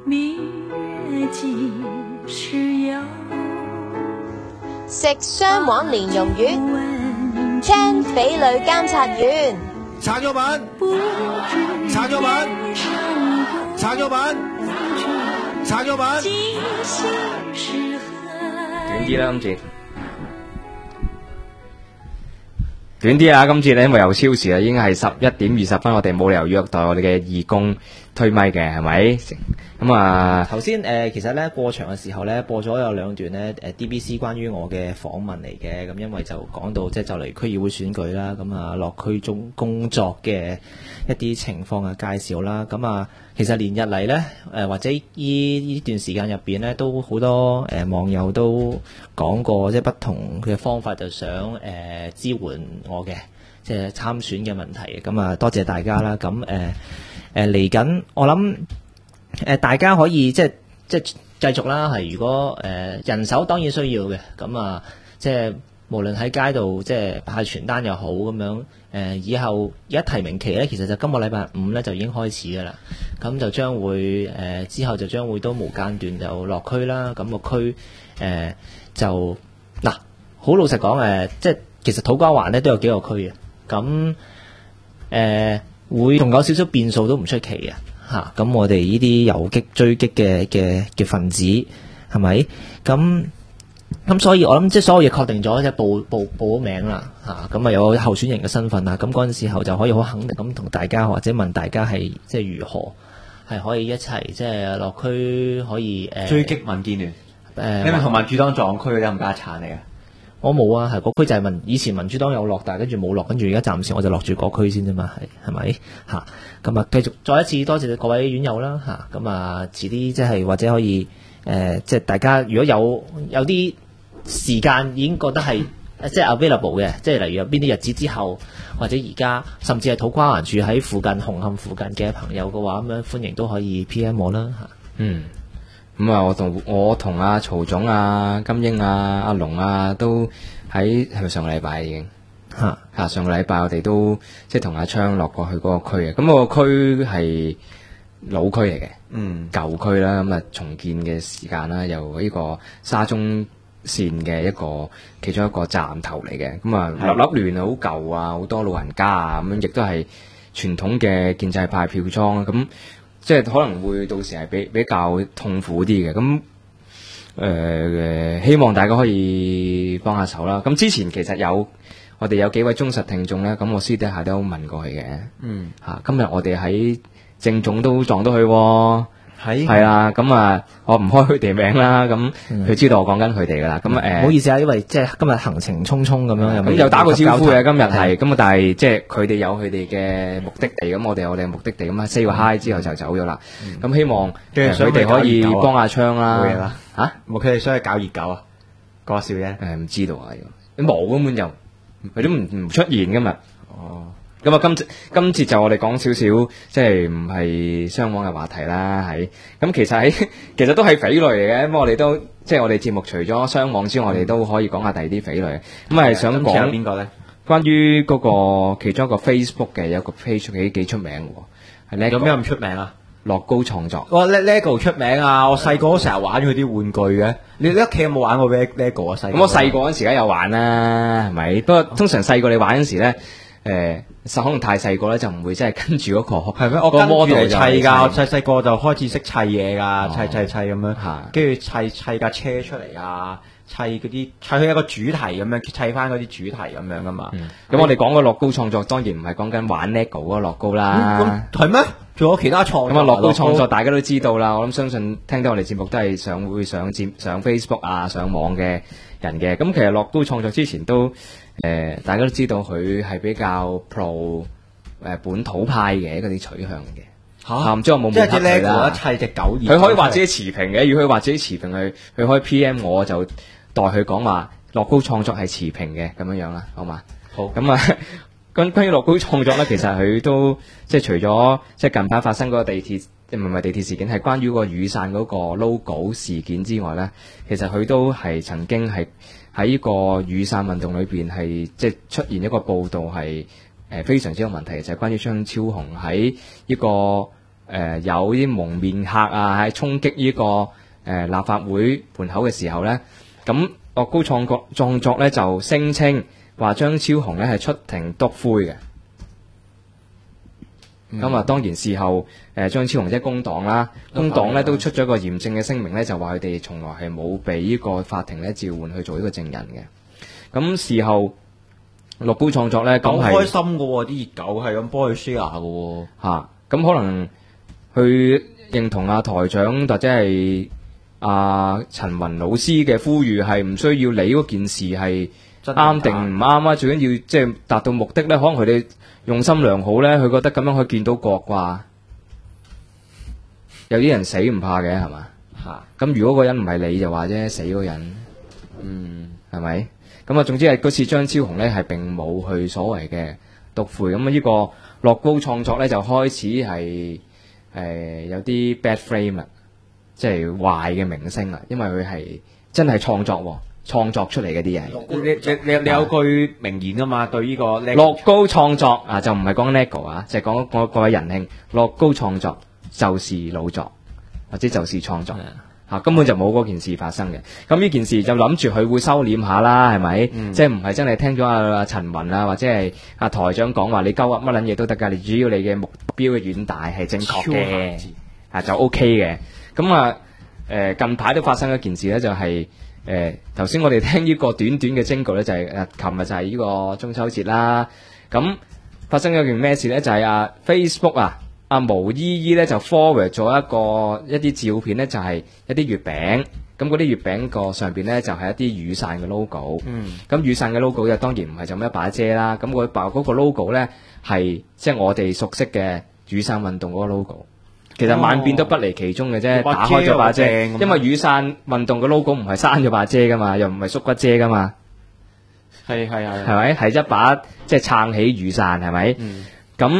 明月幾時有？ 食雙黃蓮蓉魚，聽匪類監察員。 撐咗板，撐咗板，撐咗板，撐咗板。 短啲啦，今次短啲啊！今次咧，因為又超時啦，已經係11:20，我哋冇理由虐待我哋嘅義工推咪嘅，係咪？咁啊， 頭先其實咧過場嘅時候咧播咗有兩段咧DBC 關於我嘅訪問嚟嘅，咁因為就講到即係就嚟區議會選舉啦，咁啊落區中工作嘅一啲情況嘅介紹啦，咁啊其實連日嚟咧或者呢段時間入邊咧都好多網友都講過即係不同嘅方法就想支援我嘅即係參選嘅問題，咁啊多謝大家啦，咁嚟緊我諗大家可以即係繼續啦，係如果人手當然需要嘅，咁啊即係無論喺街度即係派傳單又好咁樣，以後而家提名期咧，其實就今個禮拜5咧就已經開始㗎啦，咁就將會之後就將會都無間斷就落區啦，咁個區就嗱好老實講即係其實土瓜灣咧都有幾個區嘅，咁會仲有少少變數都唔出奇嘅。咁我哋呢啲游擊追擊嘅分子係咪？咁所以我諗即係所有嘢確定咗，即係報咗名啦，咁啊有候選人嘅身份啦，咁嗰陣時候就可以好肯定咁同大家或者問大家係即係如何係可以一齊即係落區可以追擊民建聯，你咪同民主黨撞區嗰啲冚家鏟嚟嘅。 我冇啊，係嗰區就係以前民主黨有落，但係跟住冇落，跟住而家暫時我就落住嗰區先啫嘛，係咪咁啊繼續再一次多謝各位院友啦咁啊遲啲即係或者可以即係大家如果有啲時間已經覺得係即係 available 嘅，即係例如有邊啲日子之後或者而家甚至係土瓜灣住喺附近紅磡附近嘅朋友嘅話，咁樣歡迎都可以 PM 我啦咁啊，我同阿曹總啊、金英啊、阿龍啊都係咪上個禮拜已經上個禮拜我哋都即係同阿昌落過去嗰個區嘅，咁個區係老區嚟嘅，舊區啦，咁啊重建嘅時間啦，由呢個沙中線嘅其中一個站頭嚟嘅，咁啊粒亂啊，好舊啊，好多老人家啊，咁樣亦都係傳統嘅建制派票倉啦，咁。即係可能會到時係比較痛苦啲嘅，咁希望大家可以幫下手啦。咁之前其實我哋有幾位忠實聽眾咧，咁我私底下都問過佢嘅。今日我哋喺政總都撞到佢喎。係啦，咁啊，我唔開佢哋名啦，咁佢知道我講緊佢哋噶啦，咁唔好意思啊，因為即係今日行程匆匆咁樣， 咁又打過招呼嘅，今日係咁啊，但係即係佢哋有佢哋嘅目的地，咁我哋有我哋嘅目的地，咁啊 say 個 hi 之後就走咗啦，咁希望佢哋可以幫阿昌啦， 冇嘢啦，冇佢哋想去搞熱狗啊，講笑啫， 唔知道啊，冇根本就佢都唔出現今日。咁啊，今次就我哋講少少，即係唔係雙網嘅話題啦，咁其實都係匪類嚟嘅，咁我哋都即係我哋節目除咗雙網之外，我哋都可以講下第二啲匪類，咁係想講邊個咧？ 關於嗰個其中一個 Facebook 嘅有個 page 幾出名喎，係有咩咁出名啊？ 樂高創作， 哇 Lego 出名啊！我細個都成日玩佢啲玩具嘅。你屋企有冇玩過 Lego 啊？ 咁我細個嗰陣時梗有玩啦，係咪？不過通常細個你玩嗰陣時咧，可能太細個咧就唔會真係跟住嗰個係咩？我跟住嚟砌㗎，我細個就開始識砌嘢㗎，砌咁樣，跟住砌架車出嚟啊！砌佢一個主題咁樣，砌翻嗰啲主題咁樣噶嘛。 咁我哋講個樂高創作，當然唔係講緊玩 LEGO 嗰個樂高啦。 係咩？仲有其他創作。 咁啊，樂高創作大家都知道啦。我諗相信聽到我哋節目都係會上 Facebook 啊、上網嘅人嘅。咁其實樂高創作之前都大家都知道佢係比較 pro 本土派嘅嗰啲取向嘅。唔知我冇冇黑佢啦。 即係砌隻狗。 佢可以話自己持平嘅，如果佢話自己持平，佢可以 PM 我就。代佢講話樂高創作係持平嘅咁樣啦，好嘛？好咁啊，關於樂高創作咧，其實佢都即係除咗即係近排發生嗰個地鐵唔係地鐵事件，係關於個雨傘嗰個 logo 事件之外咧，其實佢都係曾經係喺呢個雨傘運動裏邊係即係出現一個報導係非常之有問題，就係關於張超雄喺呢個有啲蒙面客啊喺衝擊呢個立法會門口嘅時候咧，咁樂高創作咧就聲稱話張超雄咧係出庭篤灰嘅。咁當然事後張超雄即係工黨啦，工黨咧都出咗個嚴正嘅聲明咧，就話佢哋從來係冇俾呢個法庭咧召喚去做呢個證人嘅。咁事後樂高創作咧咁係開心嘅喎，啲熱狗係咁幫佢 share 嘅喎嚇，咁可能佢認同台長或者係陳雲老師嘅呼籲，係唔需要理嗰件事係啱定唔啱啊，最緊要即係達到目的咧，可能佢哋用心良好咧，佢覺得咁樣可以見到國啩。有啲人死唔怕嘅係嘛？咁如果個人唔係你就話啫，死嗰個人，係咪？咁總之係嗰次張超雄咧係並冇去所謂嘅篤灰，咁呢個樂高創作咧就開始係有啲 bad frame 啦，即係壞嘅名聲啦，因為佢係真係創作出嚟嘅啲嘢。 你有句名言啊嘛，對呢個樂高創作就唔係講 LEGO 啊，就係講各位仁兄，樂高創作就是老作或者就是創作。根本就冇嗰件事發生嘅。咁呢件事就諗住佢會收斂下啦，係咪？即係唔係真係聽咗阿陳雲啊，或者係阿台長講話你鳩噏乜撚嘢都得㗎，你只要你嘅目標嘅遠大係正確嘅，就 OK 嘅。咁近排都發生一件事咧，就係頭先我哋聽呢個短短嘅jingle咧，就係琴日就係呢個中秋節啦。咁發生咗件咩事咧？就係Facebook 阿毛姨姨咧就 forward 咗一啲照片咧，就係一啲月餅，咁嗰啲月餅個上邊咧就係一啲雨傘嘅 logo。咁雨傘嘅 logo 就當然唔係就咁一把遮啦，咁嗰個 logo 咧係即係我哋熟悉嘅雨傘運動嗰個 logo。其實萬變都不離其中嘅啫，打開咗把遮，因為雨傘運動嘅 logo 唔係閂咗把遮噶嘛，又唔係縮骨遮噶嘛，係咪？係一把即係撐起雨傘，係咪？咁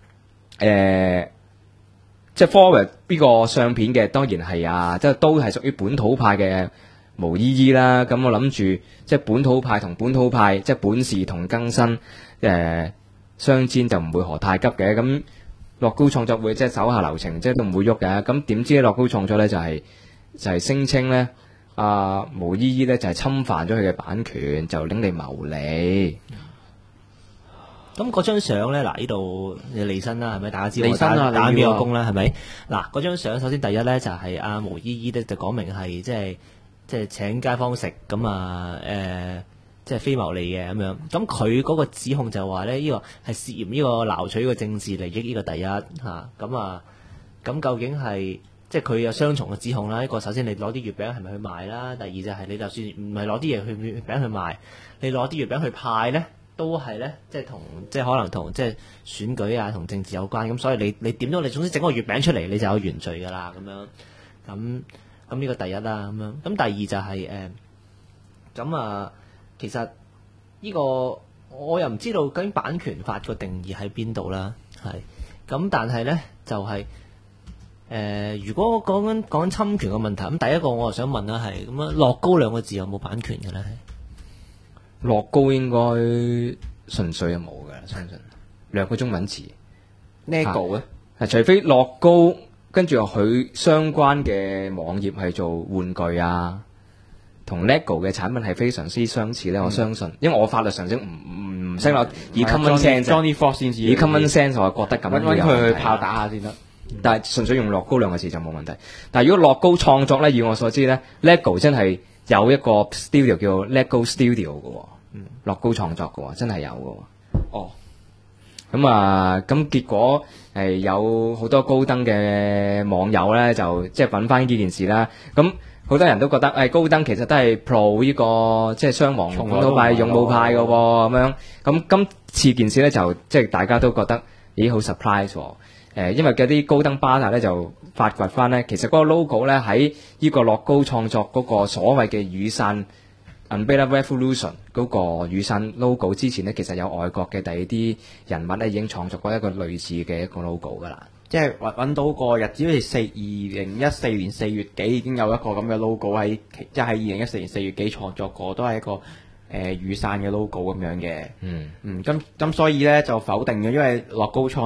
即係 forward 呢個相片嘅，當然係即係都係屬於本土派嘅毛姨姨啦。咁我諗住即係本土派同本土派，即係本事同更新相煎就唔會何太急嘅。咁樂高創作會即係手下留情，即係都唔會喐嘅。咁點知樂高創作咧就係聲稱咧毛姨姨咧就係侵犯咗佢嘅版權，就拎嚟牟利。 咁嗰張相咧，呢度離身啦，係咪？大家知我打邊個工啦，係咪？嗰張相首先第一咧就係毛姨姨咧就講明係即係請街坊食咁即係非牟利嘅咁樣。咁佢嗰個指控就話咧，呢個係涉嫌呢個撈取個政治利益，呢個第一嚇。咁究竟係即係佢有雙重嘅指控啦。一個首先你攞啲月餅係咪去賣啦？第二就係你就算唔係攞啲嘢去月餅去賣，你攞啲月餅去派咧，都係咧，即係可能同即係選舉同政治有關。咁所以你點咗你總之整個月餅出嚟，你就有原罪㗎啦。咁樣咁呢個第一啦。咁樣咁第二就係其實呢個我又唔知道究竟版權法個定義喺邊度啦。係咁，但係咧就係如果講緊侵權嘅問題，咁第一個我就想問啦，係咁樂高兩個字有冇版權嘅咧？ 樂高應該純粹係冇嘅，相信兩個中文詞。LEGO 咧，除非樂高跟住佢相關嘅網頁係做玩具同 LEGO 嘅產品係非常之相似咧，我相信，因為我法律上唔識啦，以 common sense，Johnny Fox 先至，以 common sense 我覺得咁樣揾佢去炮打下先得。 但係純粹用樂高兩個字就冇問題。但係如果樂高創作咧，以我所知咧，LEGO 真係有一個 studio 叫 LEGO Studio 嘅喎。樂高創作嘅喎，真係有嘅喎。咁結果有好多高登嘅網友咧，就即係揾翻呢件事啦。咁好多人都覺得高登其實都係 pro 呢個即係雙黃本土派、勇武派嘅喎咁樣。咁今次件事咧就即係大家都覺得咦好 surprise 喎。因為嗰啲高登巴達咧就發掘翻咧，其實嗰個 logo 咧喺呢個樂高創作嗰個所謂嘅雨傘 Umbrella Revolution 嗰個雨傘 logo 之前咧，其實有外國嘅第二啲人物咧已經創作過一個類似嘅一個 logo 噶啦。 即係揾到個日子好似2014年4月幾已經有一個咁嘅 logo 喺，即係喺2014年4月幾創作過，都係一個雨傘嘅 logo 咁樣嘅。咁所以咧就否定嘅，因為樂高創作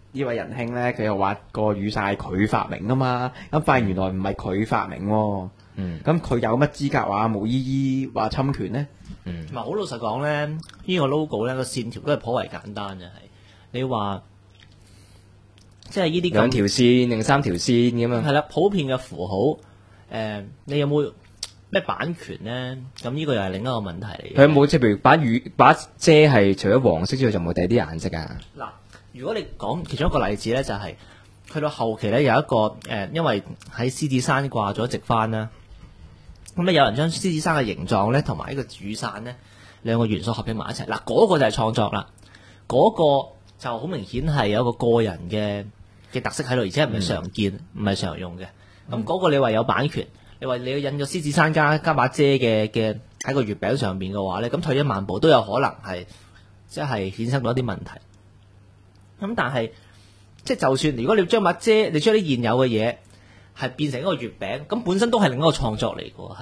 呢位仁兄咧，佢又話個雨傘係佢發明啊嘛，咁發現原來唔係佢發明喎。咁佢有乜資格話毛依依話侵權咧？ 唔係好老實講咧，呢個 logo 咧個線條都係頗為簡單嘅，係你話即係呢啲 2條線定3條線咁樣。 係啦，普遍嘅符號，你有冇咩版權咧？咁呢個又係另一個問題嚟嘅。 佢有冇即係譬如把遮係除咗黃色之外，就冇第啲顏色啊？ 嗱，如果你講其中一個例子咧，就係去到後期咧有一個因為喺獅子山掛咗直幡啦，咁咧有人將獅子山嘅形狀咧同埋呢個雨傘咧兩個元素合併埋一齊，嗱嗰個就係創作啦，嗰個就好明顯係有一個個人嘅特色喺度，而且唔係常見，唔係常用嘅。咁嗰個你話有版權，你話你要印咗獅子山加把遮嘅喺個月餅上面嘅話咧，咁退一萬步都有可能係即係衍生到一啲問題。咁但係即係就算如果你將把遮，你將啲現有嘅嘢係變成一個月餅，咁本身都係另一個創作嚟嘅喎，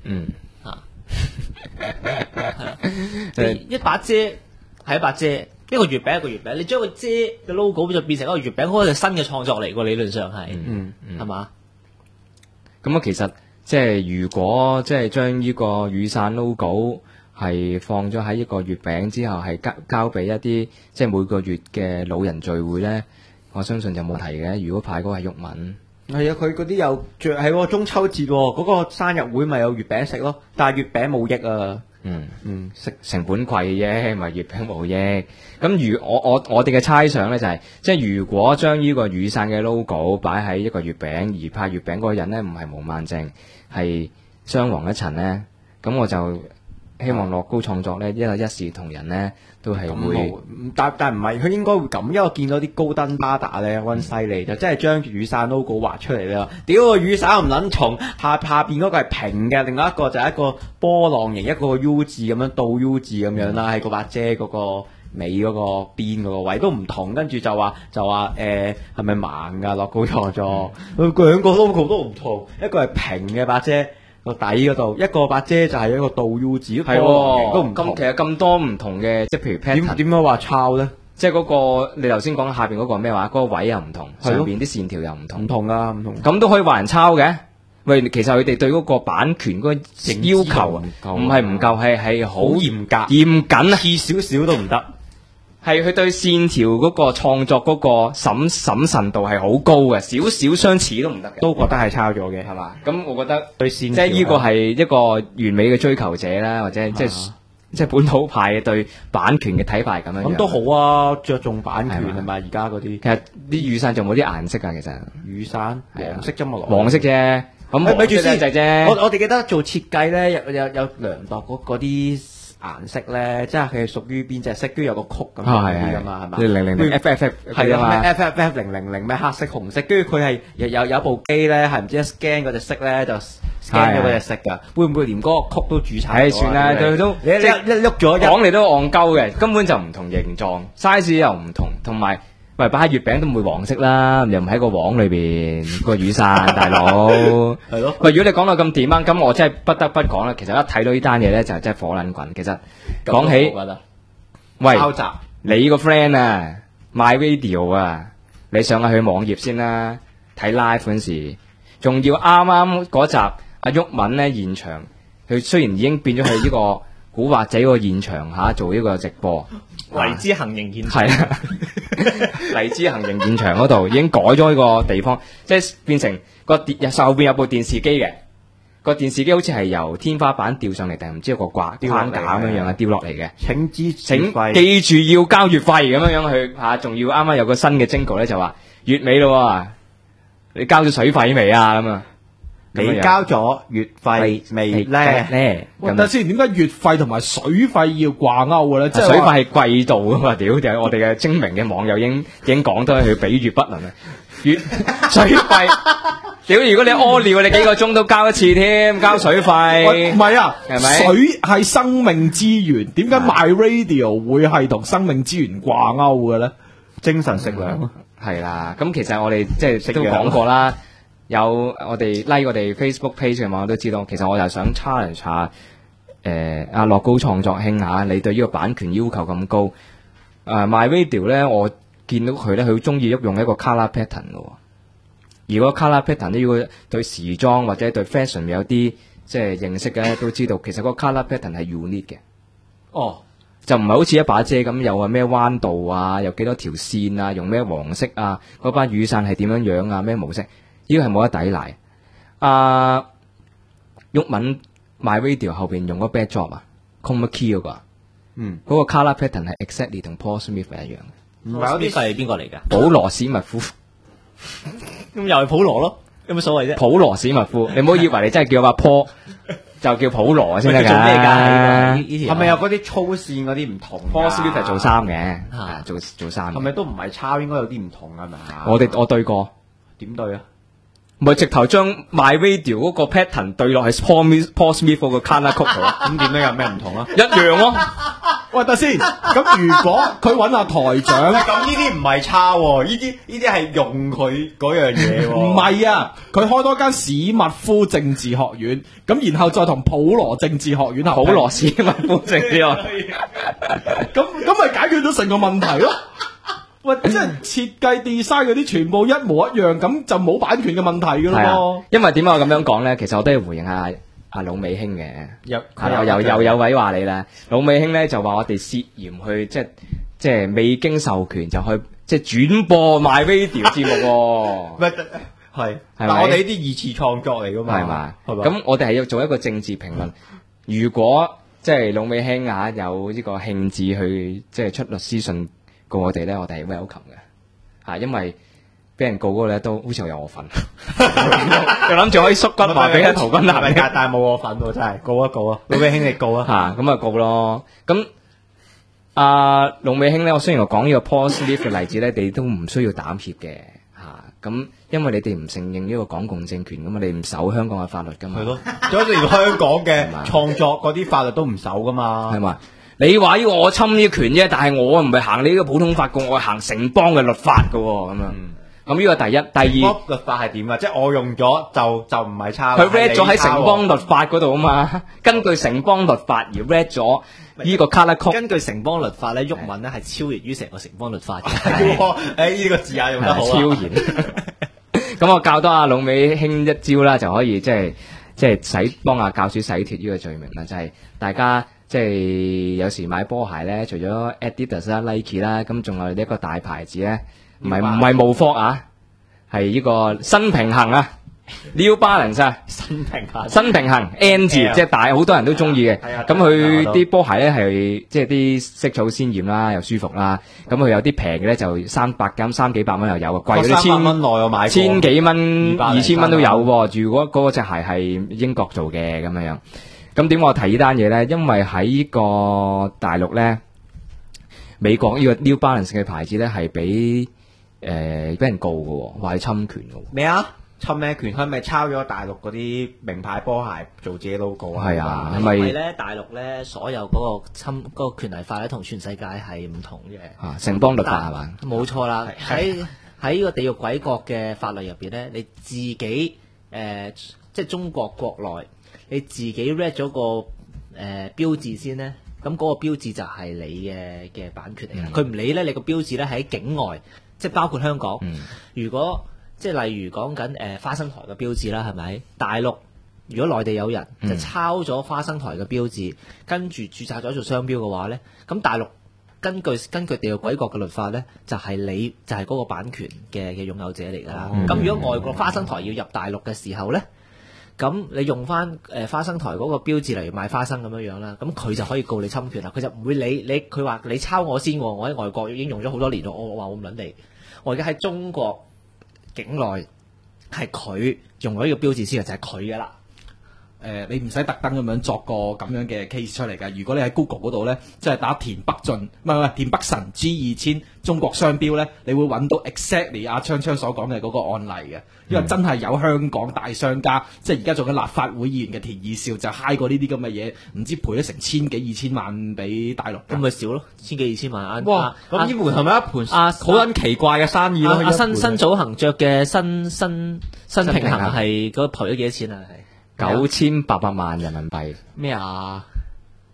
係一把遮係一把遮，一個月餅一個月餅，你將個遮嘅 logo 就變成一個月餅，嗰個係新嘅創作嚟嘅，理論上係，係嘛？ 咁啊，其實即係如果即係將呢個雨傘 logo 係放咗喺一個月餅之後，係交俾一啲即係每個月嘅老人聚會咧，我相信就冇題嘅。如果派嗰個係毓民， 係啊，佢嗰啲又着係喎中秋節嗰個生日會咪有月餅食咯，但係月餅冇益啊。 食成本貴啫，咪月餅冇益。咁如我哋嘅猜想咧就係，即係如果將呢個雨傘嘅 logo 擺喺一個月餅，而派月餅嗰個人咧唔係毛孟靜，係雙黃一塵咧，咁我就希望樂高創作咧一視同仁咧都係會， 但唔係佢應該會咁，因為我見到啲高登巴打咧溫犀利，就真係將雨傘 logo 畫出嚟咧，屌個雨傘唔撚重，下邊嗰個係平嘅，另外一個就係一個波浪形，一個 U 字咁樣倒 U 字咁樣啦，喺個把遮嗰個尾嗰個邊嗰個位都唔同，跟住就話係咪盲㗎樂高創作？佢兩個 logo 都唔同，一個係平嘅把遮。個底嗰度一個把遮就係一個倒 U 字，係都唔同。 其實咁多唔同嘅，即係譬如 pattern 點樣話抄咧？ 即係嗰個你頭先講下邊嗰個咩話？嗰個位又唔同，上邊啲線條又唔同， 唔同噶，唔同。 咁都可以話人抄嘅。喂，其實佢哋對嗰個版權嗰個要求唔係唔夠，係好嚴格、嚴謹啊， 似少少都唔得。 係佢對線條嗰個創作嗰個審慎度係好高嘅，少少相似都唔得嘅， 都覺得係抄咗嘅， 係嘛？咁我覺得對線即係呢個係一個完美嘅追求者啦，或者即係本土派嘅對版權嘅睇法係咁樣。 咁都好啊，着重版權係嘛？而家嗰啲其實啲雨傘仲冇啲顏色㗎，其實雨傘黃色啫嘛， 黃色啫。咁咪住先啫。 我哋記得做設計咧，有量度嗰啲顏色咧，即係佢係屬於邊隻色，跟住有個曲咁樣噶嘛，係嘛 ？000 FFF 係啊嘛 ，FFF 000咩黑色紅色，跟住佢係有部機咧，係唔知一 scan 嗰隻色咧就 scan 咗嗰隻色㗎，會唔會連嗰個曲都註冊？ 係算啦，都你一喐咗講嚟都戇鳩嘅，根本就唔同形狀 ，size 又唔同，同埋。喂，擺喺月餅都唔會黃色啦，又唔喺個網裏邊個雨傘，大佬係咯。喂，如果你講到咁掂啊，咁我真係不得不講啦。其實一睇到呢單嘢咧，就係真係火撚滾。其實講起，喂，你個 friend 啊，MyRadio 啊，你上下去網頁先啦，睇 live 嗰時，仲要啱啱嗰集阿毓民咧現場，佢雖然已經變咗去呢個古惑仔個現場嚇做呢個直播。 荔枝行刑現場係啊，荔枝行刑現場嗰度已經改咗呢個地方，即係變成個後邊有部電視機嘅，個電視機好似係由天花板吊上嚟，定唔知有個框架咁樣樣啊，吊落嚟嘅。請記住要交月費咁樣樣去嚇，仲要啱啱有個新嘅jingle咧，就話月尾咯，你交咗水費未啊？咁啊！ 你交咗月費未咧？ 等先，點解月費同埋水費要掛鈎嘅咧？即係水費係季度噶嘛？屌，就係我哋嘅精明嘅網友已經講得佢比喻不能啊！水費，屌！如果你屙尿，你幾個鐘都交一次添，交水費。 唔係啊， 係咪？ 水係生命資源，點解 MyRadio 會係同生命資源掛鈎嘅咧？ 精神食糧係啦。咁其實我哋即係都講過啦。有我哋 like 我哋 Facebook page 嘅網友都知道，其實我就想 challenge 下阿樂高創作兄嚇，你對呢個版權要求咁高，MyRadio 咧，我見到佢咧，佢好中意用一個 colour pattern 嘅喎。如果 colour pattern 呢，如果對時裝或者對 fashion 有啲即係認識嘅都知道，其實個 colour pattern 係 unique 嘅。 哦， 就唔係好似一把遮咁，又話咩彎度啊，有幾多條線啊，用咩黃色啊，嗰班雨傘係點樣樣啊，咩模式？呢個係冇得抵賴。毓民 My Radio 後邊用嗰個 backdrop 啊 Chroma Key 嗰個，嗰個 colour pattern 係 exactly 同 Paul Smith 係一樣嘅。 唔係嗰啲係邊個嚟㗎？ 保羅史密夫。 咁又係普羅咯，有乜所謂啫？ 普羅史密夫，你唔好以為你真係叫阿 Paul 就叫普羅先得㗎。 做咩㗎？ 係咪有嗰啲粗線嗰啲唔同 ？Paul Smith 係做衫嘅，做衫。 係咪都唔係抄？應該有啲唔同㗎係咪啊？ 我對過， 點對啊？ 咪直頭將 My Radio 嗰個 pattern 對落去 Paul Smith 嗰個 colour code 度， 咁點咧？有咩唔同啊？ 一樣咯。 喂，等先。咁如果佢揾阿台長， 咁呢啲唔係抄喎，呢啲係用佢嗰樣嘢喎。 唔係啊，佢開多間史密夫政治學院，咁然後再同普羅政治學院合併。 普羅史密夫政治學院， 咁咪解決咗成個問題咯。喂，即係設計 design 嗰啲全部一模一樣，咁就冇版權嘅問題噶咯。 因為點解我咁樣講咧？其實我都要回應下阿魯美興嘅。又有位話你啦，魯美興咧就話我哋涉嫌去即係未經授權就去即係轉播 My Radio 節目喎。 係，但我哋呢啲二次創作嚟噶嘛， 係嘛？咁我哋係要做一個政治評論。如果即係魯美興有呢個興致去即係出律師信告我哋咧，我哋係 welcome 嘅，因為俾人告嗰個咧都好似有我份，又諗住可以縮骨話俾阿陶君南， 但係冇我份喎，真係告一告啊！魯美興你告啊！ 咁啊告咯。咁阿魯美興咧，我雖然我講呢個 Paul Smith 嘅例子咧，你都唔需要膽怯嘅咁因為你哋唔承認呢個港共政權噶嘛，你唔守香港嘅法律噶嘛， 係咯，就好似香港嘅創作嗰啲法律都唔守噶嘛， 係嘛？你話要我侵呢個權啫，但係我唔係行你呢個普通法嘅，我係行城邦嘅律法嘅咁樣。咁呢個第一，第二律法係點啊？即係我用咗就唔係抄。 佢 read 咗喺城邦律法嗰度啊嘛，根據城邦律法而 read 咗呢個 colour code。 根據城邦律法咧，毓民咧係超越於成個城邦律法嘅。 呢個字眼用得好超然。咁我教多阿魯美興一招啦，就可以即係幫阿教主洗脫呢個罪名啦，就係大家。即係有時買波鞋咧，除咗 Adidas 啦、Nike 啦，咁仲有一個大牌子咧，唔係冇貨啊，係呢個新平衡啊 ，New Balance 啊，新平衡 N 字，即係大好多人都中意嘅。咁佢啲波鞋咧係即係啲色彩好鮮豔啦，又舒服啦。咁佢有啲平嘅咧就三幾百蚊又有，貴嗰啲 300蚊內我買千幾蚊、2000蚊都有喎。如果嗰隻鞋係英國做嘅咁樣。咁點我提呢單嘢咧？因為喺呢個大陸咧，美國呢個 New Balance 嘅牌子咧係俾人告嘅，話係侵權嘅。 咩啊？侵咩權？佢係咪抄咗大陸嗰啲名牌波鞋做自己 logo 啊？ 係啊， 因為咧大陸咧所有嗰個權利法咧同全世界係唔同嘅。 城邦律法係嘛？ 冇錯啦，喺呢個地獄鬼國嘅法律入邊咧，你自己即係中國國內。你自己 read 咗個標誌先咧，咁嗰個標誌就係你嘅版權嚟嘅。佢唔理咧，你個標誌咧喺境外，即係包括香港。如果即係例如講緊花生台嘅標誌啦，係咪？大陸如果內地有人就抄咗花生台嘅標誌，跟住註冊咗做商標嘅話咧，咁大陸根據地獄鬼國嘅律法咧，就係你就係嗰個版權嘅擁有者嚟㗎啦。咁如果外國花生台要入大陸嘅時候咧，咁你用翻花生台嗰個標誌嚟賣花生咁樣啦，咁佢就可以告你侵權啦。佢就唔會理你，佢話你抄我先，我喺外國已經用咗好多年，我話我唔撚你，我而家喺中國境內係佢用咗呢個標誌先，就係佢噶啦。 你唔使特登咁樣作個咁樣嘅 case 出嚟㗎。如果你喺 Google 嗰度咧，即係打田北俊，唔係田北辰 G2000 中國商標咧，你會揾到 exactly 阿昌所講嘅嗰個案例嘅。因為真係有香港大商家，即係而家做緊立法會議員嘅田二少，就嗨過呢啲咁嘅嘢，唔知賠咗成千幾2000萬俾大陸。 咁咪少咯，千幾2000萬。 哇！咁呢盤係咪一盤好撚奇怪嘅生意咯？ 新祖恒着嘅新平衡係嗰賠咗幾多錢啊？係9800萬人民幣。 咩啊？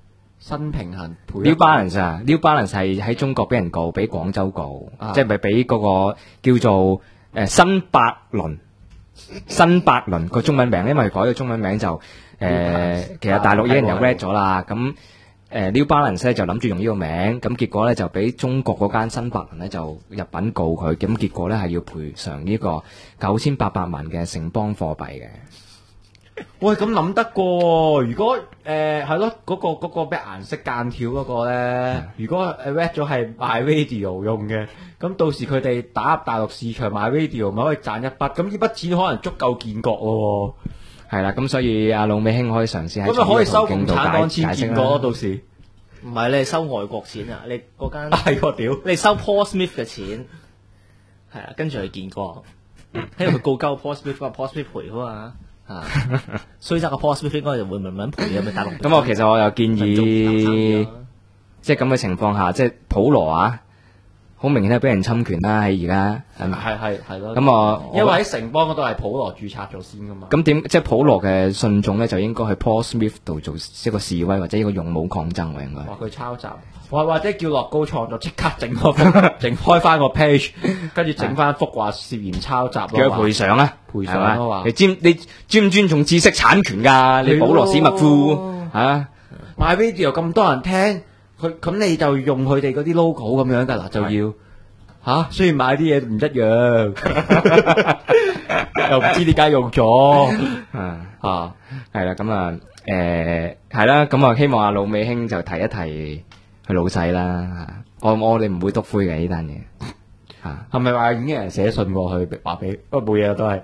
新平衡配 New Balance 啊，New Balance 係喺中國俾人告，俾廣州告，即係咪俾嗰個叫做新百倫？新百倫個中文名，因為改咗中文名就其實大陸已經有 read 咗啦。咁New Balance 咧就諗住用呢個名，咁結果咧就俾中國嗰間新百倫咧就入稟告佢，咁結果咧係要賠償呢個9800萬嘅城邦貨幣嘅。 喂，咁諗得過？如果係咯，嗰個咩顏色間條嗰個咧，如果read 咗係賣 radio 用嘅，咁到時佢哋打入大陸市場賣 radio 咪可以賺一筆，咁呢筆錢可能足夠建國咯。 係啦，咁所以阿老美兄可以嘗試喺咁咪可以收共產黨解錢釋啦建國咯，到時唔係你係收外國錢啊！你嗰間係個屌。 你收 Paul Smith 嘅錢，係啊，跟住去建國，因為佢告鳩 Paul Smith，話 Paul Smith 賠啊嘛。雖則個 Paul Smith 應該就會慢慢賠嘅，咪大陸。 咁我其實我又建議，即係咁嘅情況下，即係普羅啊，好明顯係俾人侵權啦喺而家，係咪？ 係咯。 咁因為喺城邦嗰度係普羅註冊咗先噶嘛。 咁點即係普羅嘅信眾咧，就應該去 Paul Smith 度做一個示威或者一個勇武抗爭喎，應該。 話佢抄襲，或者叫樂高創作即刻整個幅，整開翻個 page， 跟住整翻幅話涉嫌抄襲咯。 叫佢賠償啊， 賠償咯話。 你尊唔尊重知識產權㗎？你保羅史密夫嚇買 video 咁多人聽，咁你就用佢哋嗰啲 logo 咁樣㗎啦，就要嚇。雖然買啲嘢唔一樣，又唔知點解用咗係啦，咁啊係啦，咁啊希望阿老美兄就提一提佢老細啦。我哋唔會篤灰嘅呢單嘢嚇。 係咪話已經有人寫信過去話俾？不過冇嘢都係。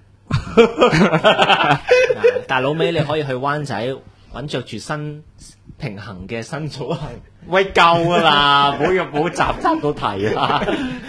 但係老尾你可以去灣仔揾着住新平衡嘅新組係。 喂，夠㗎啦，唔好集都提啦。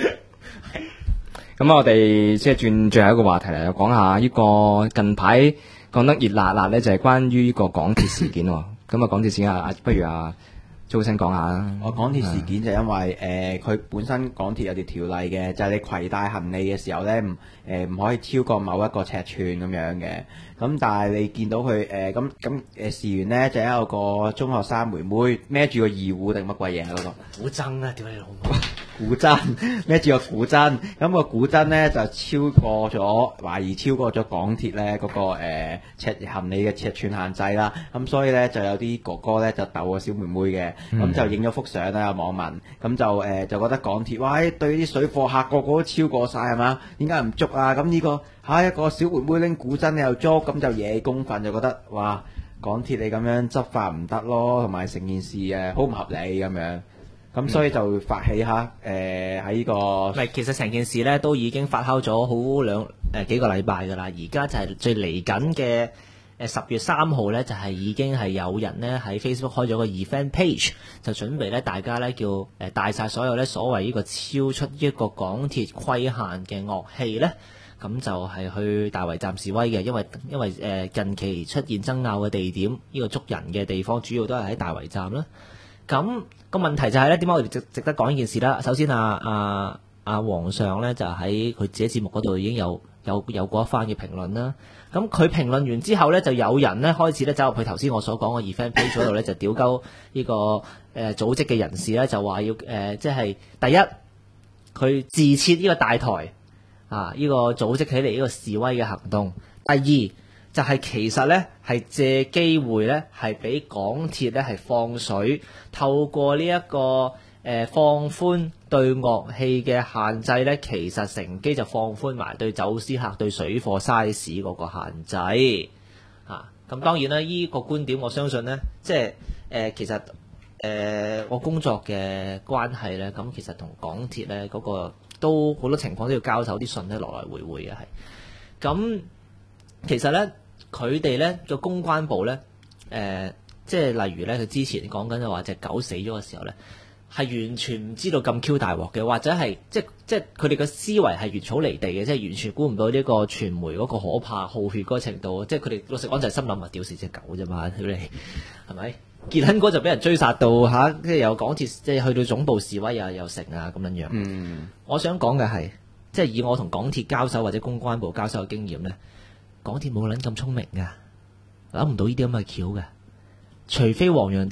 咁我哋即係轉最後一個話題嚟，講下呢個近排講得熱辣辣咧，就係關於呢個港鐵事件。咁啊，港鐵事件不如周生講下啦。 我港鐵事件就因為佢本身港鐵有條條例嘅，就係你攜帶行李嘅時候咧，唔可以超過某一個尺寸咁樣嘅。咁但係你見到佢事緣咧，就有個中學生妹妹孭住個二胡定乜鬼嘢嗰個古箏啊！屌你老母！ 古箏孭住個古箏，咁個古箏咧就懷疑超過咗港鐵咧嗰個行李嘅尺寸限制啦。咁所以咧就有啲哥哥咧就鬥個小妹妹嘅，咁就影咗幅相啦，有網民咁就覺得港鐵哇對啲水貨客個個都超過晒係嘛？點解唔捉啊？咁呢個一個小妹妹拎古箏你又捉，咁就惹公憤，就覺得哇港鐵你咁樣執法唔得咯，同埋成件事好唔合理咁樣。咁所以就發起下喺呢個唔係，其實成件事咧都已經發酵咗好幾個禮拜㗎啦。而家就係最嚟緊嘅10月3號咧，就係已經係有人咧喺 Facebook 開咗個 event page，就準備咧大家咧叫帶晒所有咧所謂呢個超出一個港鐵規限嘅樂器咧，咁就係去大圍站示威嘅。因為近期出現爭拗嘅地點，呢個捉人嘅地方主要都係喺大圍站啦。咁個問題就係咧，點解我哋值得講呢件事啦？首先皇上咧就喺佢自己節目嗰度已經有過一番嘅評論啦。咁佢評論完之後咧，就有人咧開始咧走入去頭先我所講嘅 event page 嗰度咧，就屌鳩呢個組織嘅人士咧，就話要即係第一佢自設呢個大台呢個組織起嚟呢個示威嘅行動。第二就係其實咧係借機會咧係俾港鐵咧係放水，透過呢一個放寬對樂器嘅限制咧，其實乘機就放寬埋對走私客對水貨 size 嗰個限制咁當然啦，呢個觀點我相信咧，即係其實我工作嘅關係咧，咁其實同港鐵咧嗰個都好多情況都要交手啲信咧來來回回嘅係咁。其實咧，佢哋咧個公關部咧，即係例如咧，佢之前講緊就話隻狗死咗嘅時候咧，係完全唔知道咁 Q 大鑊嘅，或者係即係佢哋嘅思維係完全好離地嘅，即係完全估唔到呢個傳媒嗰個可怕耗血嗰個程度。即係佢哋老實講就係心諗啊，屌死隻狗啫嘛，屌你係咪？傑亨哥就俾人追殺到即係有港鐵即係去到總部示威又成啊咁樣樣。我想講嘅係，即係以我同港鐵交手或者公關部交手嘅經驗咧。港鐵冇撚咁聰明噶，諗唔到呢啲咁嘅橋嘅，除非黃洋達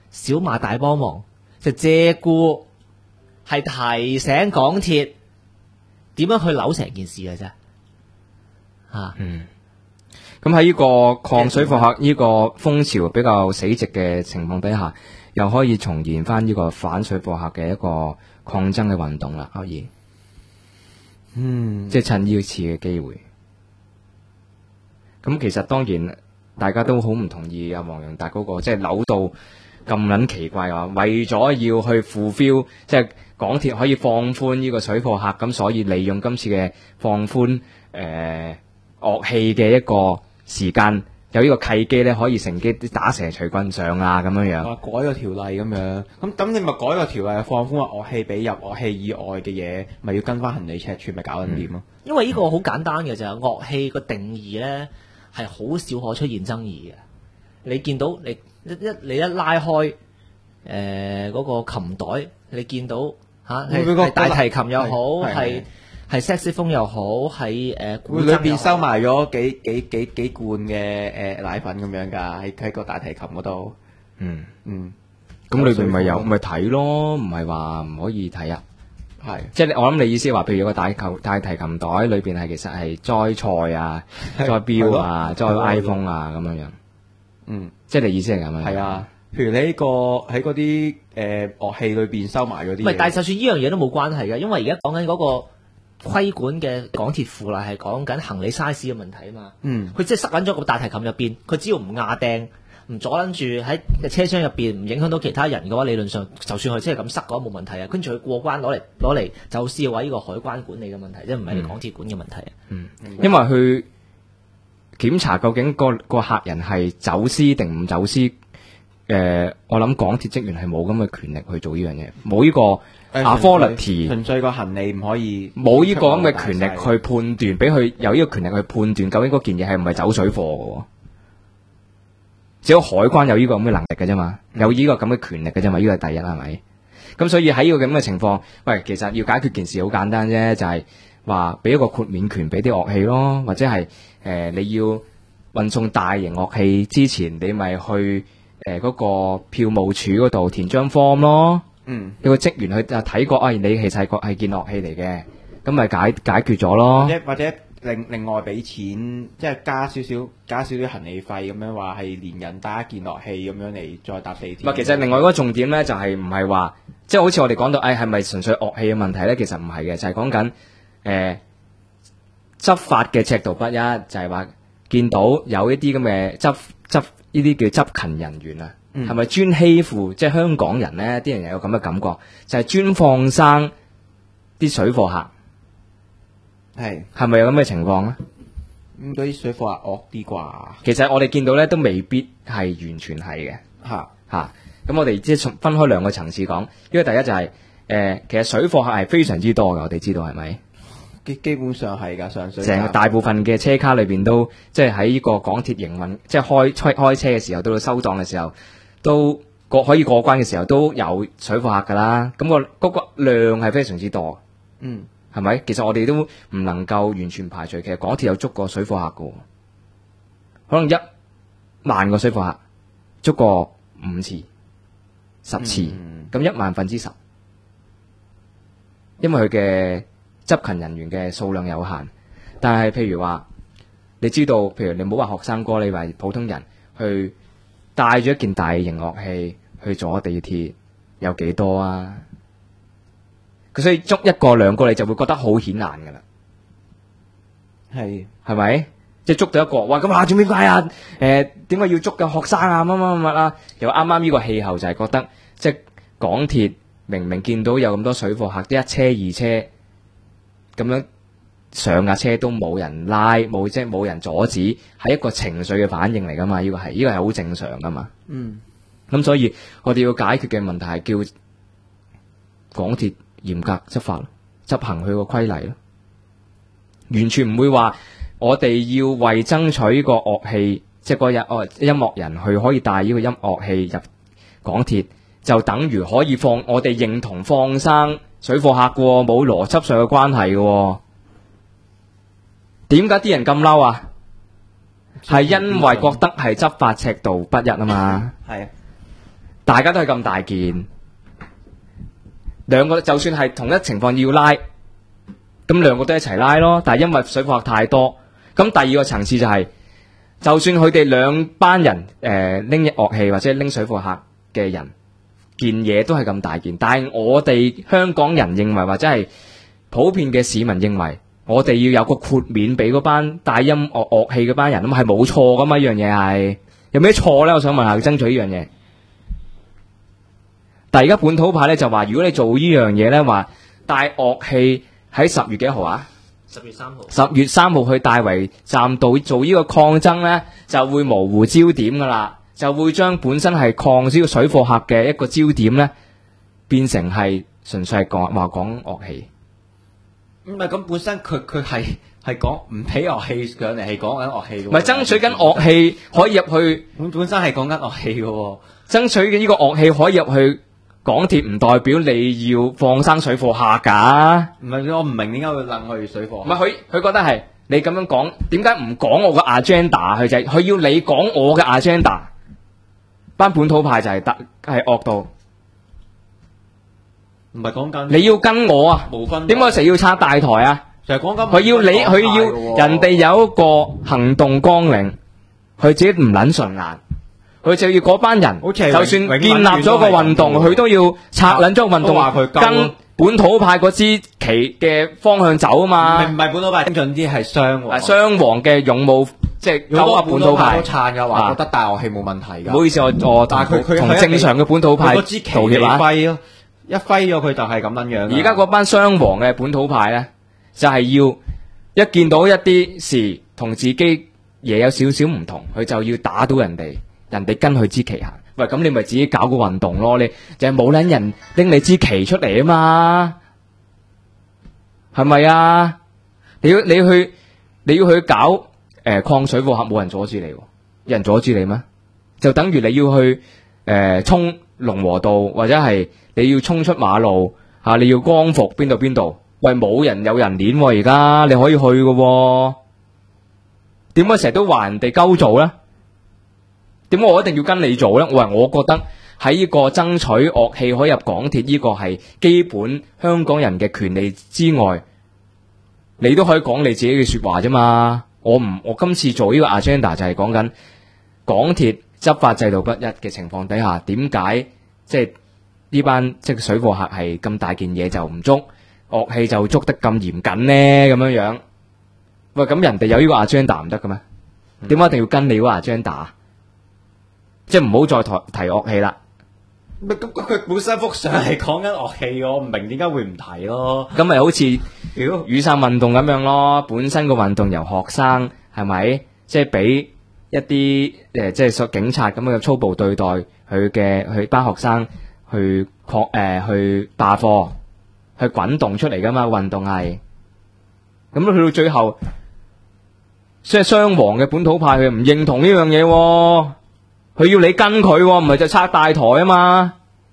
小馬大幫忙，就借故係提醒港鐵點樣去扭成件事嘅啫。 咁喺呢個抗水貨客呢個風潮比較死寂嘅情況底下，又可以重燃翻呢個反水貨客嘅一個抗爭嘅運動啦，可以，即係趁呢次嘅機會。咁其實當然大家都好唔同意阿黃洋達嗰個即係扭到咁撚奇怪話，為咗要去 fulfill 即係港鐵可以放寬呢個水貨客，咁所以利用今次嘅放寬樂器嘅一個時間，有呢個契機咧，可以乘機打蛇隨棍上啊咁樣樣。 改個條例咁樣，咁你咪改個條例放寬話樂器俾入樂器以外嘅嘢，咪要跟翻行李尺寸，咪搞緊掂咯。 因為呢個好簡單嘅就係樂器個定義咧，係好少可出現爭議嘅。你見到你一拉開嗰個琴袋，你見到係大提琴又好，係 saxophone 又好，係會裏邊收埋咗幾罐嘅奶粉咁樣㗎，喺個大提琴嗰度。 咁裏邊咪有咪睇咯，唔係話唔可以睇啊。 係， 即係我諗你意思話，譬如有個大提琴袋裏邊係其實係載菜啊、載錶啊、載 iPhone 啊咁樣樣。即係你意思係咁樣。 係啊，譬如你喺嗰啲樂器裏邊收埋嗰啲。 唔係，但係就算呢樣嘢都冇關係嘅，因為而家講緊嗰個規管嘅港鐵附例係講緊行李 size 嘅問題啊嘛。佢即係塞緊咗個大提琴入邊，佢只要唔壓釘，唔阻撚住喺車廂入邊，唔影響到其他人嘅話，理論上就算佢真係咁塞嘅話冇問題啊。跟住佢過關攞嚟走私嘅話，呢個海關管理嘅問題，即係唔係你港鐵管嘅問題啊。 因為佢檢查究竟個客人係走私定唔走私，我諗港鐵職員係冇咁嘅權力去做呢樣嘢，冇呢個 authority， 純粹個行李唔可以冇呢個咁嘅權力去判斷，俾佢有呢個權力去判斷究竟嗰件嘢係唔係走水貨嘅。只有海關有呢個咁嘅能力嘅啫嘛，有呢個咁嘅權力嘅啫嘛，呢個係第一係咪？咁所以喺呢個咁嘅情況，喂，其實要解決件事好簡單啫，就係話俾一個豁免權俾啲樂器咯，或者係你要運送大型樂器之前，你咪去嗰個票務處嗰度填張 form 咯。有個職員去睇過，你其實係件樂器嚟嘅，咁咪解決咗咯。 或者另外俾錢，即係加少少行李費咁樣，話係連人帶一件樂器咁樣嚟再搭地鐵。 其實另外嗰個重點咧，就係唔係話，即係好似我哋講到，係咪純粹樂器嘅問題咧？其實唔係嘅，就係講緊執法嘅尺度不一，就係話見到有一啲咁嘅執呢啲叫執勤人員啊，係咪專欺負即係香港人咧？啲人又有咁嘅感覺，就係專放生啲水貨客。係咪有咁嘅情況咧？ 嗰啲水貨客惡啲啩？ 其實我哋見到咧，都未必係完全係嘅。咁我哋即係分開兩個層次講。因為第一就係其實水貨客係非常之多嘅，我哋知道係咪？ 基本上係㗎，上水成個大部分嘅車卡裏邊都即係喺呢個港鐵營運，即係開車嘅時候，到收檔嘅時候，都可以過關嘅時候都有水貨客㗎啦。咁嗰個量係非常之多。係咪？其實我哋都唔能夠完全排除，其實港鐵有捉過水貨客嘅，可能1萬個水貨客捉過5次、10次，咁10000%，因為佢嘅執勤人員嘅數量有限。但係譬如話，你知道，譬如你唔好話學生哥，你話普通人去帶咗一件大型樂器去坐地鐵，有幾多啊？所以捉1個2個你就會覺得好顯眼噶啦，係咪？即係捉到一個，哇！咁做咩怪啊？點解要捉嘅學生啊？乜啊？又啱啱呢個氣候就係覺得，即係港鐵明明見到有咁多水貨客，一車2車咁樣上架車都冇人拉，冇人阻止，係一個情緒嘅反應嚟噶嘛？呢個係好正常噶嘛？咁所以我哋要解決嘅問題係叫港鐵嚴格執法，執行佢個規例咯，完全唔會話我哋要為爭取個樂器，即係音樂人去可以帶呢個音樂器入港鐵，就等於可以我哋認同放生水貨客嘅，冇邏輯上嘅關係嘅。點解啲人咁嬲啊？係因為覺得係執法尺度不一啊嘛。 大家都係咁大件，兩個就算係同一情況要拉，咁兩個都一齊拉咯。但係因為水貨客太多，咁第二個層次就係、就算佢哋兩班人拎樂器或者拎水貨客嘅人件嘢都係咁大件，但係我哋香港人認為或者係普遍嘅市民認為，我哋要有個豁免俾嗰班帶音樂器嗰班人，咁係冇錯噶嘛？呢樣嘢係有咩錯呢？我想問下，爭取呢樣嘢。但係而家本土派咧就話，如果你做呢樣嘢咧，話帶樂器喺10月幾號啊？10月3號去大圍站度做呢個抗爭咧，就會模糊焦點噶啦，就會將本身係抗呢個水貨客嘅一個焦點咧，變成係純粹係講樂器。 唔係咁本身佢係講唔俾樂器上嚟，係講緊樂器嘅。 唔係爭取緊樂器可以入去， 本身係講緊樂器嘅喎。 爭取嘅呢個樂器可以入去港鐵，唔代表你要放生水貨客噶。 唔係，我唔明點解會諗去水貨。 唔係佢覺得係你咁樣講，點解唔講我嘅 agenda？ 佢就係佢要你講我嘅 agenda。班本土派就係惡到。 唔係講緊你要跟我啊，點解成日要拆大台啊？ 就係講緊佢要人哋有一個行動綱領，佢自己唔捻順眼，佢就要嗰班人，就算建立咗個運動，佢都要拆捻咗個運動，跟本土派嗰支旗嘅方向走啊嘛。 唔係本土派，精進啲係雙黃。 雙黃嘅勇武，即係有個本土派都撐嘅話，覺得帶樂器冇問題㗎。 唔好意思，我但係佢同正常嘅本土派道歉啊。 一揮咗佢就係咁樣樣。 而家嗰班雙黃嘅本土派咧，就係要一見到一啲事同自己嘢有少少唔同，佢就要打到人哋跟佢支旗行。喂，咁你咪自己搞個運動咯，你就係冇撚人拎你支旗出嚟啊嘛，係咪啊？你要去搞抗水貨客，冇人阻止你，有人阻止你咩？就等於你要去衝龍和道，或者係你要衝出馬路吓，你要光復邊度？喂，冇人有人鏈喎，而家你可以去嘅，點解成日都話人哋鳩做咧？點解我一定要跟你做咧？我覺得喺呢個爭取樂器可以入港鐵呢個係基本香港人嘅權利之外，你都可以講你自己嘅說話啫嘛。我今次做呢個 agenda 就係講緊港鐵執法制度不一嘅情況底下，點解即係呢班即係水貨客係咁大件嘢就唔捉，樂器就捉得咁嚴謹呢？咁樣樣。喂，咁人哋有呢個 agenda 唔得嘅咩？點解一定要跟你嗰個 agenda？即係唔好再提樂器啦。 咁佢本身幅相係講緊樂器，我唔明點解會唔提咯。 咁咪好似雨傘運動咁樣咯。本身個運動由學生係咪即係俾一啲即係警察咁嘅粗暴對待佢班學生去罷課去滾動出嚟噶嘛？運動係咁去到最後，即係雙黃嘅本土派佢唔認同呢樣嘢。佢要你跟佢，唔係就拆大台啊嘛，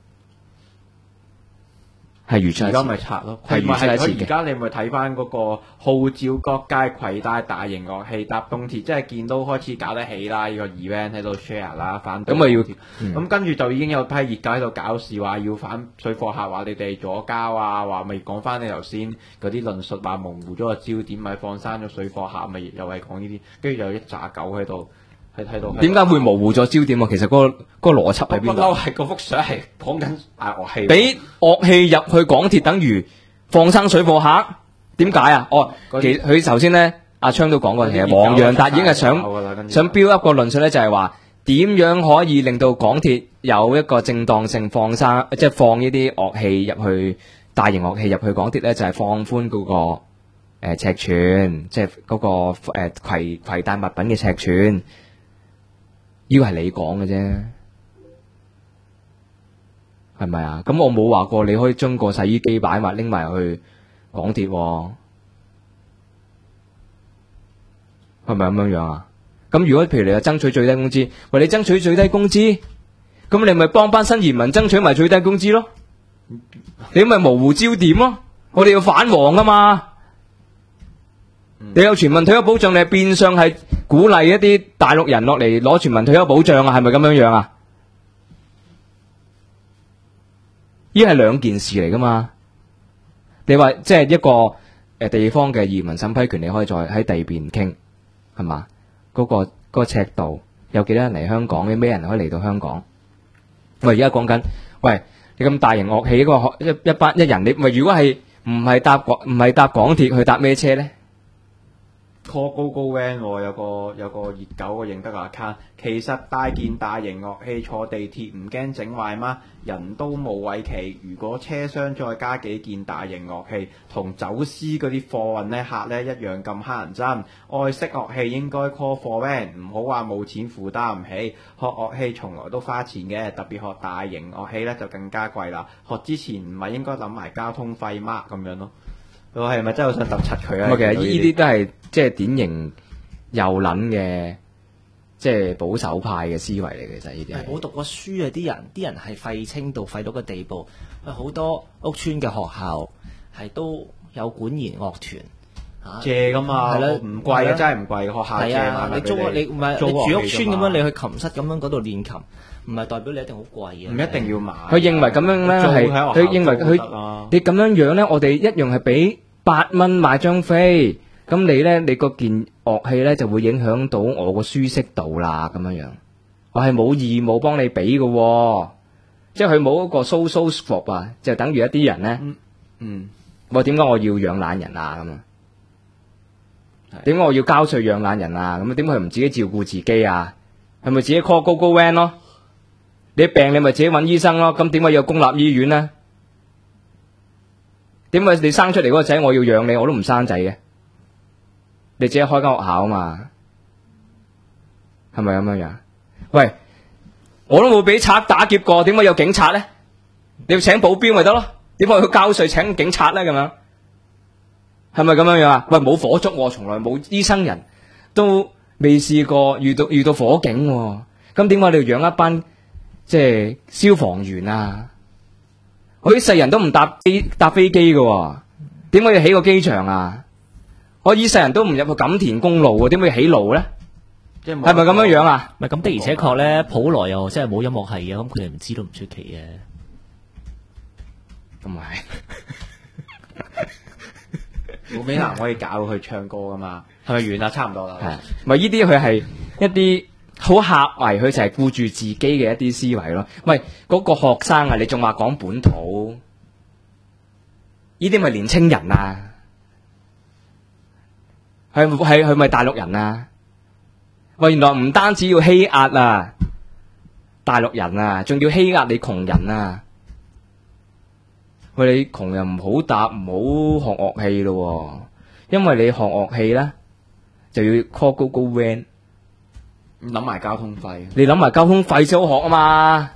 係如出一轍。 而家咪拆咯， 係如出一轍嘅。 而家你咪睇翻嗰個號召各界攜帶大型樂器搭東鐵，即係見到開始搞得起啦，呢個 event 喺度 share 啦，反對。 咁咪要咁跟住就已經有批業界喺度搞事，話要反水貨客，話你哋左膠啊，話咪講翻你頭先嗰啲論述，話模糊咗個焦點，咪放生咗水貨客，咪又係講呢啲，跟住就有一紮狗喺度。睇到點解會模糊咗焦點啊？其實嗰個邏輯喺邊度？ 不嬲係嗰幅相係講緊大樂器， 俾樂器入去港鐵等於放生水貨客？點解啊？其實佢頭先咧，阿昌都講過，其實黃洋達已經係想標一個論述咧，就係話點樣可以令到港鐵有一個正當性放生，即係放呢啲樂器入去大型樂器入去港鐵咧，就係放寬嗰個尺寸，即係嗰個攜帶物品嘅尺寸。呢個係你講嘅啫，係咪啊？咁我冇話過你可以將個洗衣機擺埋拎埋去港鐵，係咪咁樣樣啊？咁如果譬如你係爭取最低工資，喂，你爭取最低工資，咁你咪幫班新移民爭取埋最低工資咯？你咪模糊焦點咯？我哋要反黃噶嘛？你有全民退休保障，你係變相係鼓勵一啲大陸人落嚟攞全民退休保障啊？係咪咁樣樣啊？ 呢係兩件事嚟噶嘛。你話即係一個地方嘅移民審批權，你可以再喺第二邊傾，係嘛？嗰個尺度有幾多人嚟香港？有咩人可以嚟到香港？喂，而家講緊，喂，你咁大型樂器一班一人，你喂如果係唔係搭港鐵去搭咩車咧？ Call Go Go Van 喎，有個熱狗我認得個 account。其實帶件大型樂器坐地鐵唔驚整壞嗎？人都冇位企，如果車廂再加幾件大型樂器，同走私嗰啲貨運呢客呢一樣咁乞人憎。愛惜樂器應該 call 貨 van， 唔好話冇錢負擔唔起。學樂器從來都花錢嘅，特別學大型樂器呢就更加貴啦。學之前唔係應該諗埋交通費嗎？咁樣咯。我係咪真係好想揼柒佢啊？ 其實呢啲都係即係典型右撚嘅，即係保守派嘅思維嚟嘅。其實呢啲係冇讀過書啊！啲人係廢青到廢到個地步，好多屋村嘅學校係都有管弦樂團借噶嘛， 係啦， 唔貴嘅，真係唔貴嘅，學校借嘛。 你租你唔係你住屋村咁樣，你去琴室咁樣嗰度練琴，唔係代表你一定好貴嘅。 唔一定要買。 佢認為咁樣咧係，佢認為佢你咁樣樣咧，我哋一樣係俾8蚊買張飛，咁你咧你個件樂器咧就會影響到我個舒適度啦，咁樣樣。我係冇義務幫你俾嘅，即係佢冇嗰個 social scope 啊，就等於一啲人咧，我點解我要養懶人啊咁啊？點解我要交稅養懶人啊？咁點解佢唔自己照顧自己啊？係咪自己 call Go Go Van 咯？你病你咪自己揾醫生咯。咁點解要公立醫院呢？點解你生出嚟嗰個仔我要養你，我都唔生仔嘅？你自己開間學校啊嘛？係咪咁樣樣？喂，我都冇俾賊打劫過，點解有警察咧？你要請保鏢咪得咯？點解要交稅請警察咧？咁樣係咪咁樣樣啊？喂，冇火燭，從來冇醫生人都未試過遇到火警，咁點解你要養一班即係消防員啊？我啲世人都唔搭飛機嘅，點解要起個機場啊？我呢世人都唔入去錦田公路喎，點解要起路咧？係咪咁樣樣啊？ 咪咁的而且確咧，普羅又真係冇音樂系嘅，咁佢哋唔知都唔出奇嘅。 咁咪冇美男可以搞佢唱歌噶嘛？係咪完啦？差唔多啦。 係咪呢啲佢係一啲好狹隘，佢就係顧住自己嘅一啲思維咯。喂，嗰個學生啊，你仲話講本土？呢啲咪年青人啊？係咪大陸人啊？喂，原來唔單止要欺壓啊，大陸人啊，仲要欺壓你窮人啊！喂，你窮人唔好搭，唔好學樂器咯，因為你學樂器咧就要 call Go Go Van， 諗埋交通費。 你諗埋交通費先好學啊嘛！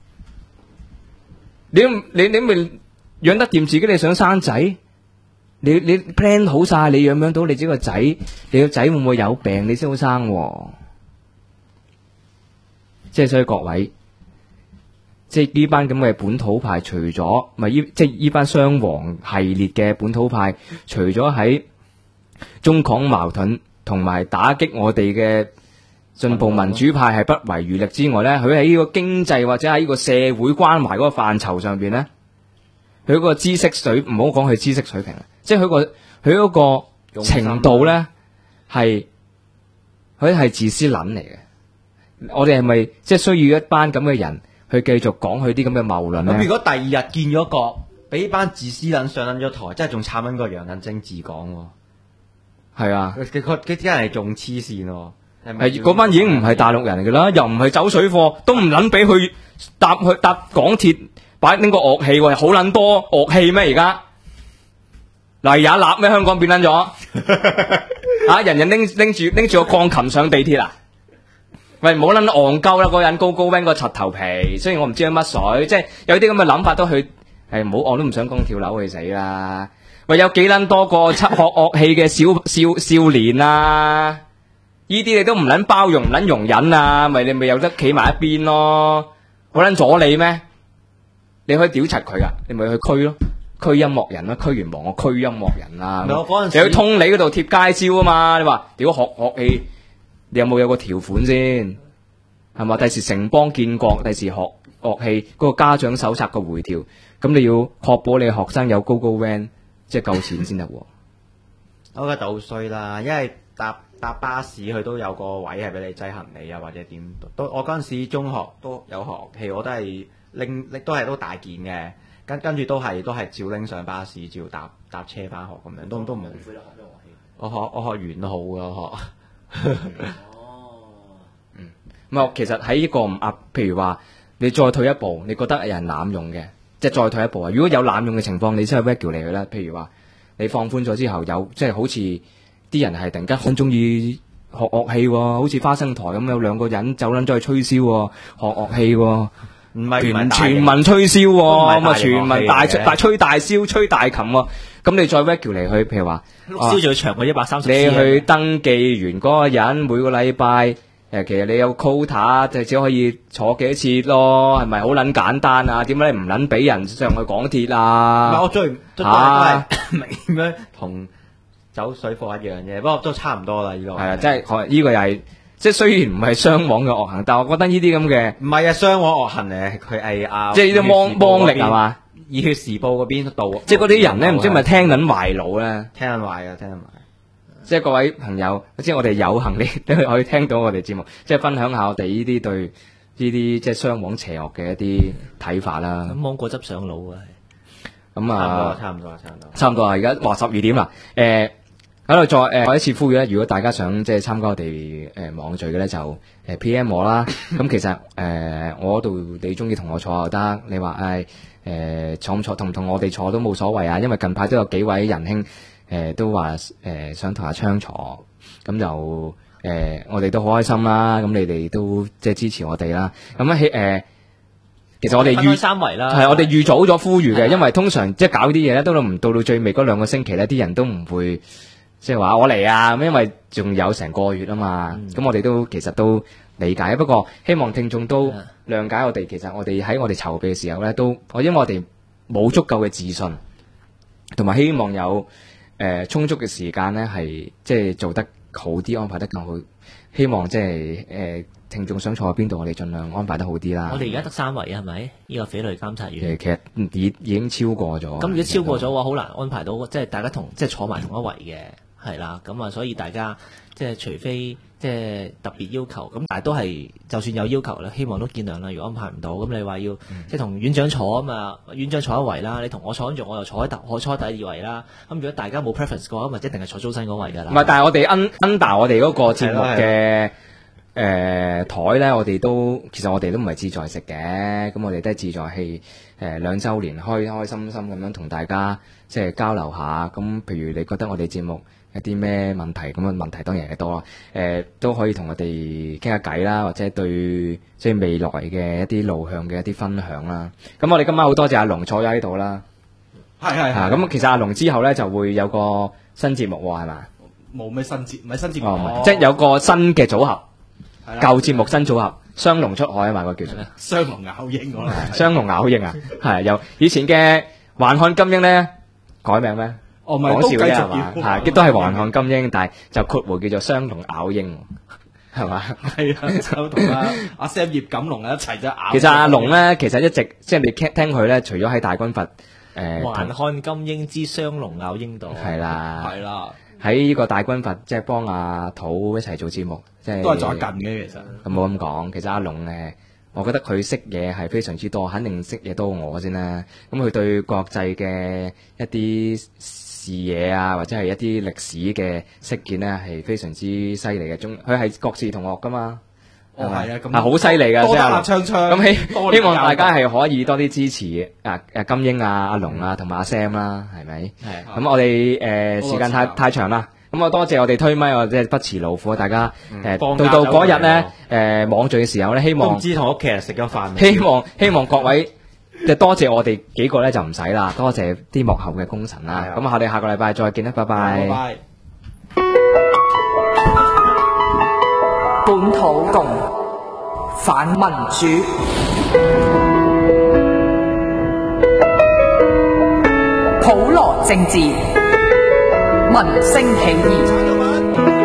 你咪養得掂自己，你想生仔？你 plan 好晒，你養到你自己個仔，你個仔會唔會有病，你先好生喎？即係所以各位，即係呢班咁嘅本土派，除咗即係呢班雙黃系列嘅本土派，除咗喺中港矛盾同埋打擊我哋嘅進步民主派係不遺餘力之外咧，佢喺呢個經濟或者喺呢個社會關懷嗰個範疇上邊咧，佢嗰個知識水唔好講佢知識水平，即係佢嗰個程度咧係佢係自私撚嚟嘅。我哋係咪即係需要一班咁嘅人去繼續講佢啲咁嘅謬論咧？ 咁如果第二日見咗個俾班自私撚上撚咗台，真係仲慘撚過楊振精治港喎。 係啊， 佢啲人係仲黐線喎。 係嗰班已經唔係大陸人嚟噶啦，又唔係走水貨，都唔撚俾佢搭港鐵擺拎個樂器喎，好撚多樂器咩而家？嗱，有一立咩？香港變撚咗啊！人人拎住個鋼琴上地鐵啊！喂，唔好撚戇鳩啦！嗰人高 van 個柒頭皮，雖然我唔知佢乜水，即係有啲咁嘅諗法都去唔好，我都唔想講跳樓去死啦！喂，有幾撚多個學樂器嘅少年啊？呢啲你都唔撚包容，唔撚容忍啊！你咪有得企埋一邊咯？好撚阻你咩？你可以屌柒佢噶，你咪去區咯，區音樂人啦，區完忙個區音樂人啦。你去通理嗰度貼街招啊嘛！你話屌學樂器，你有冇有個條款先？係嘛？第時城邦建國，第時學樂器嗰個家長手冊個回條， 咁你要確保你學生有 GoGo Van 即係夠錢先得喎。 我覺得就好衰啦，因為搭巴士佢都有個位係俾你擠行李啊，或者點都。我嗰陣時中學都有學樂器，我都係拎都大件嘅，跟住都係照拎上巴士，照搭車翻學咁樣，都唔。我學完都好嘅，我學。 咁啊，其實喺呢個唔壓，譬如話你再退一步，你覺得有人濫用嘅，即係再退一步啊！如果有濫用嘅情況，你先去 regulate 佢啦。譬如話你放寬咗之後，有即係好似啲人係突然間好中意學樂器喎，好似花生台咁有兩個人走撚咗去吹簫喎，學樂器喎， 唔係全民吹簫喎，咁啊全民大吹大簫、吹大琴喎。咁你再 regulate 佢，譬如話碌簫仲要長過130。 你去登記完嗰個人每個禮拜。其實你有 quota 就只可以坐幾多次咯，係咪好撚簡單啊？點解你唔撚俾人上去港鐵啊？ 唔係我都係明咩同走水貨一樣啫，不過都差唔多啦呢個。 係啊，即係呢個又係即係雖然唔係雙簧嘅惡行，但係我覺得呢啲咁嘅唔係啊，雙簧惡行嚟，佢係即係呢啲幫力係嘛？ 熱血時報嗰邊度， 即係嗰啲人咧，唔知係咪聽緊壞腦咧？ 聽緊壞啊，聽緊壞。 即係各位朋友，即係我哋有幸你都可以聽到我哋節目，即係分享下我哋呢啲對呢啲即係雙簧邪惡嘅一啲睇法啦。 咁芒果汁上腦啊， 咁啊， 差唔多啊！而家話12點啦，喺度再一次呼籲咧，如果大家想即係參加我哋網聚嘅咧，就PM 我啦。咁其實我度你中意同我坐又得，你話坐唔坐同我哋坐都冇所謂啊，因為近排都有幾位仁兄。都話想同阿昌坐，咁就我哋都好開心啦。咁你哋都即係支持我哋啦。咁其實我哋預三圍啦， 係我哋預早咗呼籲嘅，因為通常即係搞啲嘢咧，都唔到最尾嗰2個星期咧，啲人都唔會即係話我嚟啊，因為仲有成個月啊嘛。咁我哋都其實都理解，不過希望聽眾都諒解我哋。其實我哋喺我哋籌備嘅時候咧，因為我哋冇足夠嘅自信，同埋希望有。充足嘅時間咧，係即係做得好啲，安排得更好。希望即係聽眾想坐喺邊度，我哋盡量安排得好啲啦。 我哋而家得3圍係咪？呢個匪類監察員其實已經超過咗。 咁如果超過咗嘅話，好難安排到，即係大家即係坐埋同一圍嘅，係啦。咁啊，所以大家即係除非即係特別要求，咁但係都係就算有要求咧，希望都見諒啦。如果安排唔到，咁你話要即係同院長坐啊嘛，院長坐一圍啦，你同我坐跟住我又坐第2圍啦。咁如果大家冇 preference 嘅話，咁咪一定係坐租新嗰位㗎啦。唔係， 但係我哋 under 我哋嗰個節目嘅台咧，我哋其實我哋都唔係志在食嘅，咁我哋都係志在係2週年開開心心咁樣同大家即係交流下。咁譬如你覺得我哋節目一啲咩問題，咁嘅問題當然係多啦，都可以同我哋傾下偈啦，或者對即係未來嘅一啲路向嘅一啲分享啦。咁我哋今晚好多謝阿龍坐咗喺度啦，係咁其實阿龍之後咧就會有個新節目喎，係嘛？ 冇咩新節，唔係新節目， 即係有個新嘅組合，舊節目新組合，雙龍出海啊嘛，個叫做雙龍咬鷹，我諗雙龍咬鷹啊，係由以前嘅環看金鷹咧改名咩？ 哦，唔係講笑啫係嘛， 係都係環看金鷹，但係就括弧叫做雙龍咬鷹，係嘛？ 係啊，就同阿 Sam 葉錦龍一齊啫咬。 其實阿龍咧，其實一直即係你聽佢咧，除咗喺大軍閥環看金鷹之雙龍咬鷹度， 係啦，喺呢個大軍閥即係幫阿土一齊做節目，即係都係在近嘅其實。 咁冇咁講，其實阿龍我覺得佢識嘢係非常之多，肯定識嘢多過我先啦。咁佢對國際嘅一啲視野啊，或者係一啲歷史嘅識見咧，係非常之犀利嘅。佢係國士同學噶嘛， 係啊，咁係好犀利嘅。 多得阿昌昌， 咁希望大家係可以多啲支持金鷹啊、阿龍啊同埋阿 Sam 啦，係咪？係。咁我哋時間太長啦。咁我多謝我哋推咪，我即係不辭勞苦，大家到嗰日咧網聚嘅時候咧，希望唔知同屋企人食咗飯。 希望各位多謝我哋幾個咧就唔使啦，多謝啲幕後嘅功臣啦。咁我哋下個禮拜再見啦，拜拜。 拜拜。 本土共反民主，普羅政治，民聲起義。